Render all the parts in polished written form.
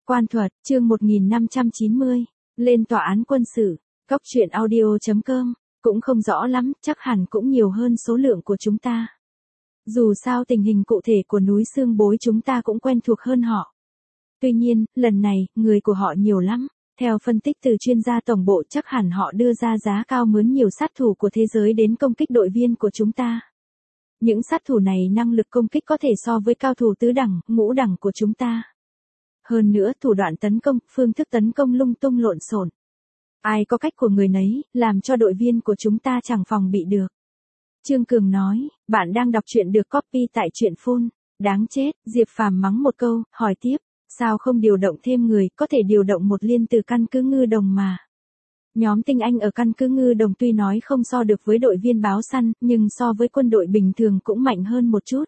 Quan thuật, chương 1590, lên tòa án quân sự, Cóc truyện audio.com, cũng không rõ lắm, chắc hẳn cũng nhiều hơn số lượng của chúng ta. Dù sao tình hình cụ thể của núi Xương Bối chúng ta cũng quen thuộc hơn họ. Tuy nhiên, lần này, người của họ nhiều lắm. Theo phân tích từ chuyên gia tổng bộ chắc hẳn họ đưa ra giá cao mướn nhiều sát thủ của thế giới đến công kích đội viên của chúng ta. Những sát thủ này năng lực công kích có thể so với cao thủ tứ đẳng, ngũ đẳng của chúng ta. Hơn nữa thủ đoạn tấn công, phương thức tấn công lung tung lộn xộn. Ai có cách của người nấy, làm cho đội viên của chúng ta chẳng phòng bị được. Trương Cường nói, bạn đang đọc truyện được copy tại truyện phone. Đáng chết, Diệp Phàm mắng một câu, hỏi tiếp, sao không điều động thêm người, có thể điều động một liên từ căn cứ Ngư Đồng mà. Nhóm tinh anh ở căn cứ Ngư Đồng tuy nói không so được với đội viên báo săn, nhưng so với quân đội bình thường cũng mạnh hơn một chút.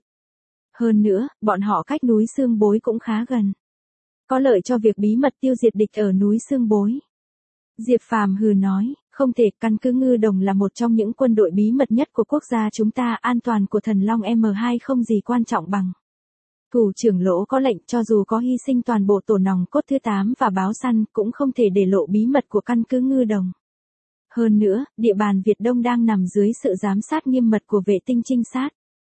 Hơn nữa, bọn họ cách núi Xương Bối cũng khá gần. Có lợi cho việc bí mật tiêu diệt địch ở núi Xương Bối. Diệp Phàm hừ nói, không thể, căn cứ Ngư Đồng là một trong những quân đội bí mật nhất của quốc gia chúng ta, an toàn của Thần Long M2 không gì quan trọng bằng. Thủ trưởng Lỗ có lệnh cho dù có hy sinh toàn bộ tổ nòng cốt thứ 8 và báo săn cũng không thể để lộ bí mật của căn cứ Ngư Đồng. Hơn nữa, địa bàn Việt Đông đang nằm dưới sự giám sát nghiêm mật của vệ tinh trinh sát.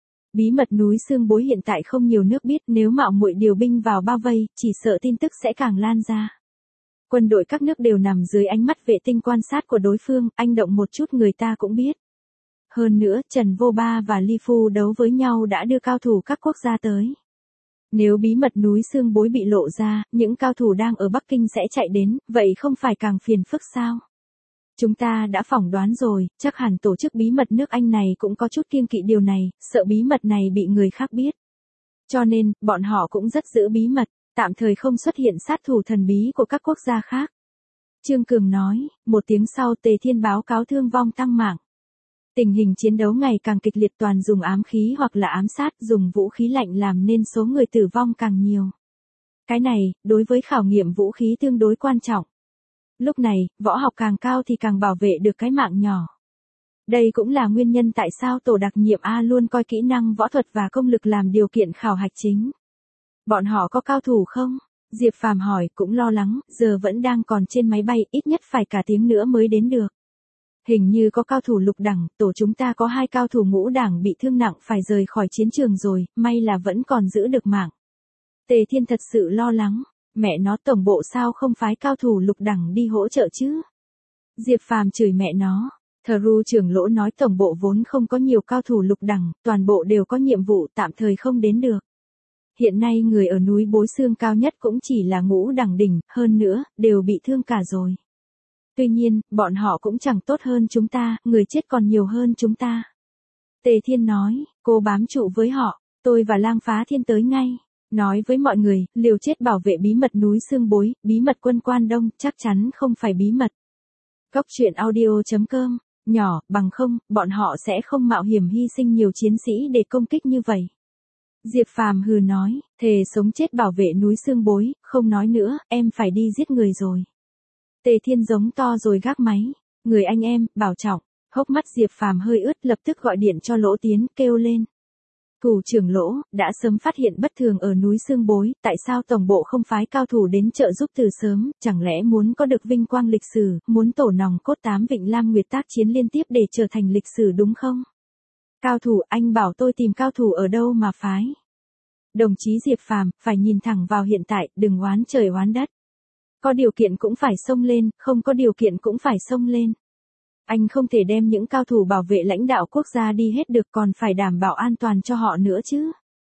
Bí mật núi Xương Bối hiện tại không nhiều nước biết, nếu mạo muội điều binh vào bao vây, chỉ sợ tin tức sẽ càng lan ra. Quân đội các nước đều nằm dưới ánh mắt vệ tinh quan sát của đối phương, anh động một chút người ta cũng biết. Hơn nữa, Trần Vô Ba và Ly Phu đấu với nhau đã đưa cao thủ các quốc gia tới. Nếu bí mật núi Xương Bối bị lộ ra, những cao thủ đang ở Bắc Kinh sẽ chạy đến, vậy không phải càng phiền phức sao? Chúng ta đã phỏng đoán rồi, chắc hẳn tổ chức bí mật nước Anh này cũng có chút kiêng kỵ điều này, sợ bí mật này bị người khác biết. Cho nên, bọn họ cũng rất giữ bí mật, tạm thời không xuất hiện sát thủ thần bí của các quốc gia khác. Trương Cường nói, một tiếng sau Tề Thiên báo cáo thương vong tăng mạng. Tình hình chiến đấu ngày càng kịch liệt, toàn dùng ám khí hoặc là ám sát, dùng vũ khí lạnh làm nên số người tử vong càng nhiều. Cái này, đối với khảo nghiệm vũ khí tương đối quan trọng. Lúc này, võ học càng cao thì càng bảo vệ được cái mạng nhỏ. Đây cũng là nguyên nhân tại sao tổ đặc nhiệm A luôn coi kỹ năng võ thuật và công lực làm điều kiện khảo hạch chính. Bọn họ có cao thủ không? Diệp Phàm hỏi, cũng lo lắng, giờ vẫn đang còn trên máy bay, ít nhất phải cả tiếng nữa mới đến được. Hình như có cao thủ lục đẳng, tổ chúng ta có 2 cao thủ ngũ đẳng bị thương nặng phải rời khỏi chiến trường rồi, may là vẫn còn giữ được mạng. Tề Thiên thật sự lo lắng, mẹ nó tổng bộ sao không phái cao thủ lục đẳng đi hỗ trợ chứ? Diệp Phàm chửi mẹ nó, Thru trưởng Lỗ nói tổng bộ vốn không có nhiều cao thủ lục đẳng, toàn bộ đều có nhiệm vụ tạm thời không đến được. Hiện nay người ở núi Bối Xương cao nhất cũng chỉ là ngũ đẳng đỉnh, hơn nữa, đều bị thương cả rồi. Tuy nhiên, bọn họ cũng chẳng tốt hơn chúng ta, người chết còn nhiều hơn chúng ta. Tề Thiên nói, cô bám trụ với họ, tôi và Lang Phá Thiên tới ngay. Nói với mọi người, liều chết bảo vệ bí mật núi Xương Bối, bí mật quân Quan Đông, chắc chắn không phải bí mật. Cóc truyện audio.com, nhỏ, bằng không, bọn họ sẽ không mạo hiểm hy sinh nhiều chiến sĩ để công kích như vậy. Diệp Phàm hừ nói, thề sống chết bảo vệ núi Xương Bối, không nói nữa, em phải đi giết người rồi. Tề Thiên giống to rồi gác máy, người anh em, bảo trọng, hốc mắt Diệp Phàm hơi ướt lập tức gọi điện cho Lỗ Tiến, kêu lên. Thủ trưởng Lỗ, đã sớm phát hiện bất thường ở núi Xương Bối, tại sao tổng bộ không phái cao thủ đến trợ giúp từ sớm, chẳng lẽ muốn có được vinh quang lịch sử, muốn tổ nòng cốt 8 Vịnh Lam Nguyệt tác chiến liên tiếp để trở thành lịch sử đúng không? Cao thủ, anh bảo tôi tìm cao thủ ở đâu mà phái? Đồng chí Diệp Phàm, phải nhìn thẳng vào hiện tại, đừng oán trời oán đất. Có điều kiện cũng phải xông lên, không có điều kiện cũng phải xông lên. Anh không thể đem những cao thủ bảo vệ lãnh đạo quốc gia đi hết được, còn phải đảm bảo an toàn cho họ nữa chứ.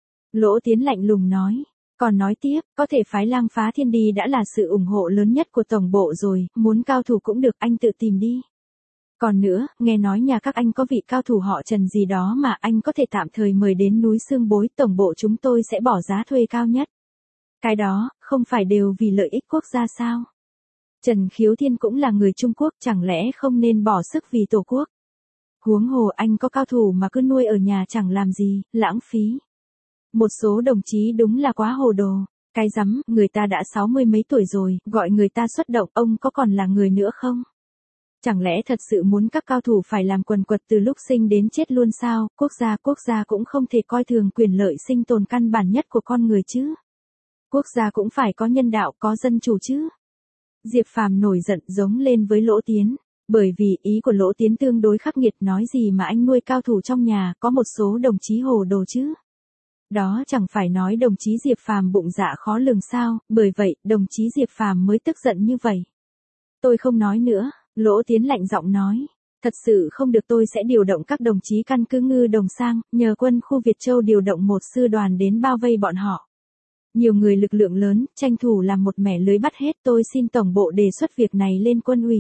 Lỗ Tiến lạnh lùng nói. Còn nói tiếp, có thể phái Lang Phá Thiên đi đã là sự ủng hộ lớn nhất của tổng bộ rồi, muốn cao thủ cũng được, anh tự tìm đi. Còn nữa, nghe nói nhà các anh có vị cao thủ họ Trần gì đó mà anh có thể tạm thời mời đến núi Xương Bối, tổng bộ chúng tôi sẽ bỏ giá thuê cao nhất. Cái đó, không phải đều vì lợi ích quốc gia sao? Trần Khiếu Thiên cũng là người Trung Quốc, chẳng lẽ không nên bỏ sức vì tổ quốc? Huống hồ anh có cao thủ mà cứ nuôi ở nhà chẳng làm gì, lãng phí. Một số đồng chí đúng là quá hồ đồ. Cái rắm, người ta đã 60 mấy tuổi rồi, gọi người ta xuất động, ông có còn là người nữa không? Chẳng lẽ thật sự muốn các cao thủ phải làm quần quật từ lúc sinh đến chết luôn sao? Quốc gia cũng không thể coi thường quyền lợi sinh tồn căn bản nhất của con người chứ. Quốc gia cũng phải có nhân đạo, có dân chủ chứ. Diệp Phàm nổi giận giống lên với Lỗ Tiến. Bởi vì ý của Lỗ Tiến tương đối khắc nghiệt, nói gì mà anh nuôi cao thủ trong nhà, có một số đồng chí hồ đồ chứ. Đó chẳng phải nói đồng chí Diệp Phàm bụng dạ khó lường sao, bởi vậy, đồng chí Diệp Phàm mới tức giận như vậy. Tôi không nói nữa, Lỗ Tiến lạnh giọng nói. Thật sự không được, tôi sẽ điều động các đồng chí căn cứ Ngư Đồng sang, nhờ quân khu Việt Châu điều động một sư đoàn đến bao vây bọn họ. Nhiều người lực lượng lớn, tranh thủ làm một mẻ lưới bắt hết. Tôi xin tổng bộ đề xuất việc này lên quân ủy.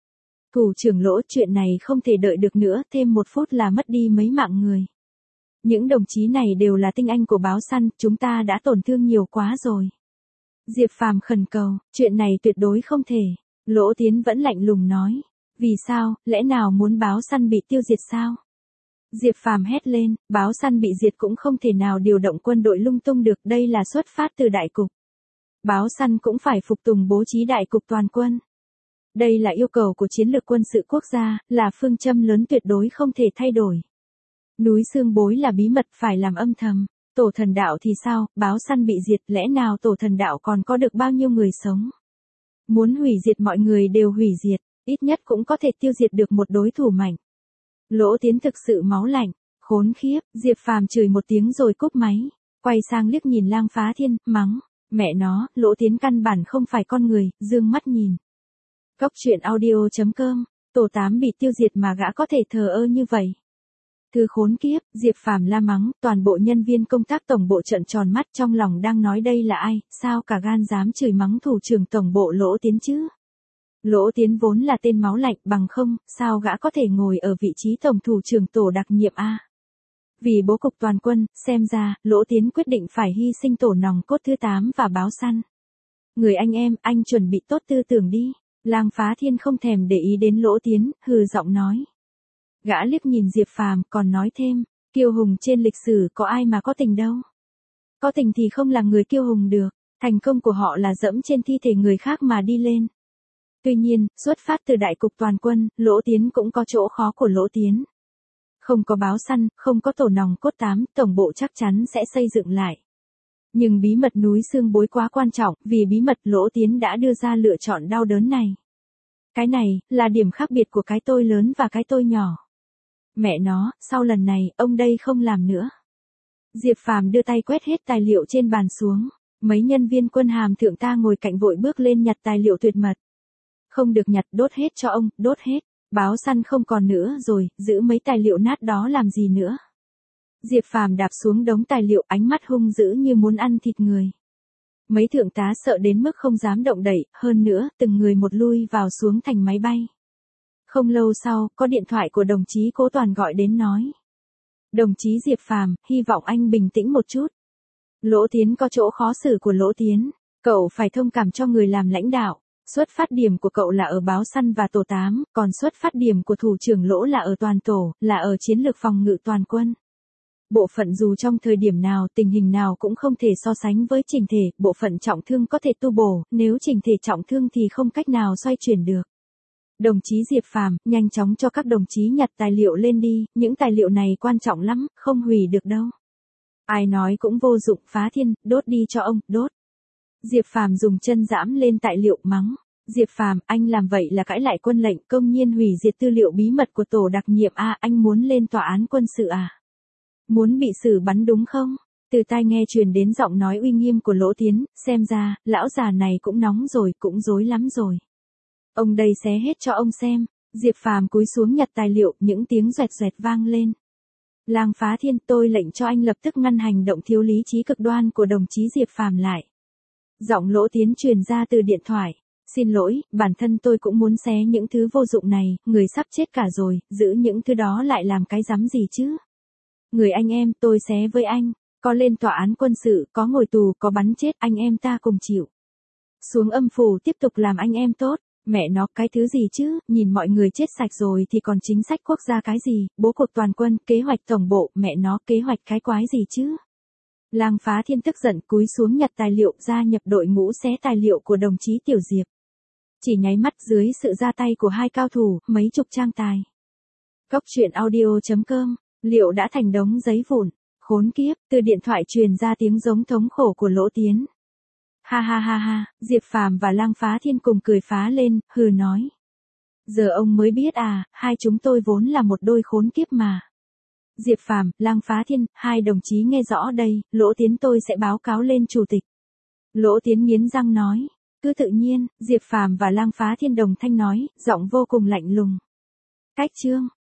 Thủ trưởng Lỗ, chuyện này không thể đợi được nữa, thêm 1 phút là mất đi mấy mạng người. Những đồng chí này đều là tinh anh của báo săn, chúng ta đã tổn thương nhiều quá rồi. Diệp Phàm khẩn cầu, chuyện này tuyệt đối không thể. Lỗ Tiến vẫn lạnh lùng nói. Vì sao, lẽ nào muốn báo săn bị tiêu diệt sao? Diệp Phàm hét lên, báo săn bị diệt cũng không thể nào điều động quân đội lung tung được, đây là xuất phát từ đại cục. Báo săn cũng phải phục tùng bố trí đại cục toàn quân. Đây là yêu cầu của chiến lược quân sự quốc gia, là phương châm lớn tuyệt đối không thể thay đổi. Núi xương bối là bí mật phải làm âm thầm. Tổ thần đạo thì sao, báo săn bị diệt, lẽ nào tổ thần đạo còn có được bao nhiêu người sống? Muốn hủy diệt mọi người đều hủy diệt, ít nhất cũng có thể tiêu diệt được một đối thủ mạnh. Lỗ Tiến thực sự máu lạnh, khốn khiếp, Diệp Phàm chửi một tiếng rồi cúp máy, quay sang liếc nhìn Lang Phá Thiên, mắng, mẹ nó, Lỗ Tiến căn bản không phải con người, dương mắt nhìn. Cốc truyện audio.com, tổ 8 bị tiêu diệt mà gã có thể thờ ơ như vậy. Thứ khốn kiếp, Diệp Phàm la mắng, toàn bộ nhân viên công tác tổng bộ trợn tròn mắt, trong lòng đang nói đây là ai, sao cả gan dám chửi mắng thủ trưởng tổng bộ Lỗ Tiến chứ. Lỗ Tiến vốn là tên máu lạnh, bằng không, sao gã có thể ngồi ở vị trí tổng thủ trưởng tổ đặc nhiệm a? Vì bố cục toàn quân, xem ra, Lỗ Tiến quyết định phải hy sinh tổ nòng cốt thứ 8 và báo săn. Người anh em, anh chuẩn bị tốt tư tưởng đi. Lang Phá Thiên không thèm để ý đến Lỗ Tiến, hừ giọng nói. Gã liếc nhìn Diệp Phàm, còn nói thêm, kiêu hùng trên lịch sử có ai mà có tình đâu. Có tình thì không là người kiêu hùng được, thành công của họ là dẫm trên thi thể người khác mà đi lên. Tuy nhiên, xuất phát từ đại cục toàn quân, Lỗ Tiến cũng có chỗ khó của Lỗ Tiến. Không có báo săn, không có tổ nòng cốt 8, tổng bộ chắc chắn sẽ xây dựng lại. Nhưng bí mật núi xương bối quá quan trọng, vì bí mật Lỗ Tiến đã đưa ra lựa chọn đau đớn này. Cái này, là điểm khác biệt của cái tôi lớn và cái tôi nhỏ. Mẹ nó, sau lần này, ông đây không làm nữa. Diệp Phàm đưa tay quét hết tài liệu trên bàn xuống. Mấy nhân viên quân hàm thượng ta ngồi cạnh vội bước lên nhặt tài liệu tuyệt mật. Không được nhặt, đốt hết cho ông, đốt hết. Báo săn không còn nữa rồi, giữ mấy tài liệu nát đó làm gì nữa. Diệp Phàm đạp xuống đống tài liệu, ánh mắt hung dữ như muốn ăn thịt người. Mấy thượng tá sợ đến mức không dám động đậy, hơn nữa, từng người một lui vào xuống thành máy bay. Không lâu sau, có điện thoại của đồng chí Cố Toàn gọi đến nói. Đồng chí Diệp Phàm, hy vọng anh bình tĩnh một chút. Lỗ Tiến có chỗ khó xử của Lỗ Tiến, cậu phải thông cảm cho người làm lãnh đạo. Xuất phát điểm của cậu là ở báo săn và tổ 8, còn xuất phát điểm của thủ trưởng Lỗ là ở toàn tổ, là ở chiến lược phòng ngự toàn quân. Bộ phận dù trong thời điểm nào, tình hình nào cũng không thể so sánh với chỉnh thể, bộ phận trọng thương có thể tu bổ, nếu chỉnh thể trọng thương thì không cách nào xoay chuyển được. Đồng chí Diệp Phàm, nhanh chóng cho các đồng chí nhặt tài liệu lên đi, những tài liệu này quan trọng lắm, không hủy được đâu. Ai nói cũng vô dụng, Phá Thiên, đốt đi cho ông, đốt. Diệp Phàm dùng chân giẫm lên tài liệu mắng. Diệp Phàm, anh làm vậy là cãi lại quân lệnh, công nhiên hủy diệt tư liệu bí mật của tổ đặc nhiệm a, anh muốn lên tòa án quân sự à? Muốn bị xử bắn đúng không? Từ tai nghe truyền đến giọng nói uy nghiêm của Lỗ Tiến, xem ra, lão già này cũng nóng rồi, cũng rối lắm rồi. Ông đây xé hết cho ông xem. Diệp Phàm cúi xuống nhặt tài liệu, những tiếng xoẹt xoẹt vang lên. Lang Phá Thiên, tôi lệnh cho anh lập tức ngăn hành động thiếu lý trí cực đoan của đồng chí Diệp Phàm lại. Giọng Lỗ Tiến truyền ra từ điện thoại. Xin lỗi, bản thân tôi cũng muốn xé những thứ vô dụng này, người sắp chết cả rồi, giữ những thứ đó lại làm cái rắm gì chứ? Người anh em, tôi xé với anh, có lên tòa án quân sự, có ngồi tù, có bắn chết, anh em ta cùng chịu. Xuống âm phủ tiếp tục làm anh em tốt, mẹ nó, cái thứ gì chứ, nhìn mọi người chết sạch rồi thì còn chính sách quốc gia cái gì, bố cục toàn quân, kế hoạch tổng bộ, mẹ nó, kế hoạch cái quái gì chứ? Lang Phá Thiên tức giận cúi xuống nhặt tài liệu gia nhập đội ngũ xé tài liệu của đồng chí Tiểu Diệp. Chỉ nháy mắt dưới sự ra tay của hai cao thủ, mấy chục trang tài. Cốc truyện audio.com, liệu đã thành đống giấy vụn, khốn kiếp, từ điện thoại truyền ra tiếng giống thống khổ của Lỗ Tiến. Ha ha ha ha, Diệp Phàm và Lăng Phá Thiên cùng cười phá lên, hừ nói. Giờ ông mới biết à, hai chúng tôi vốn là một đôi khốn kiếp mà. Diệp Phàm, Lăng Phá Thiên, hai đồng chí nghe rõ đây, Lỗ Tiến tôi sẽ báo cáo lên chủ tịch. Lỗ Tiến nghiến răng nói. Cứ tự nhiên, Diệp Phàm và Lăng Phá Thiên đồng thanh nói, giọng vô cùng lạnh lùng. Cách chương.